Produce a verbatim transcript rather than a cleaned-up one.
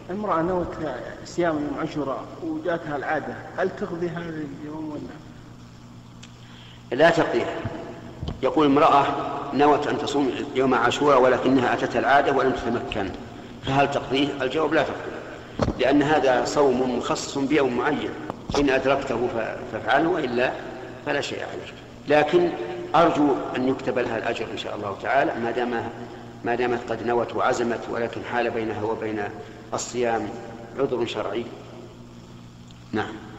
امرأة نوت صيام يوم عاشوراء وجاتها العادة، هل تقضي هذا اليوم ولا؟ لا تقضيها. يقول امرأة نوت أن تصوم يوم عاشوراء ولكنها أتتها العادة ولم تتمكن، فهل تقضيه؟ الجواب لا تقضيه، لأن هذا صوم مخصص بيوم معين، إن أدركته فافعله وإلا فلا شيء عليك. لكن أرجو أن يكتب لها الأجر إن شاء الله تعالى ما دام ما دامت قد نوت وعزمت، ولكن حال بينها وبين الصيام عذر شرعي. نعم.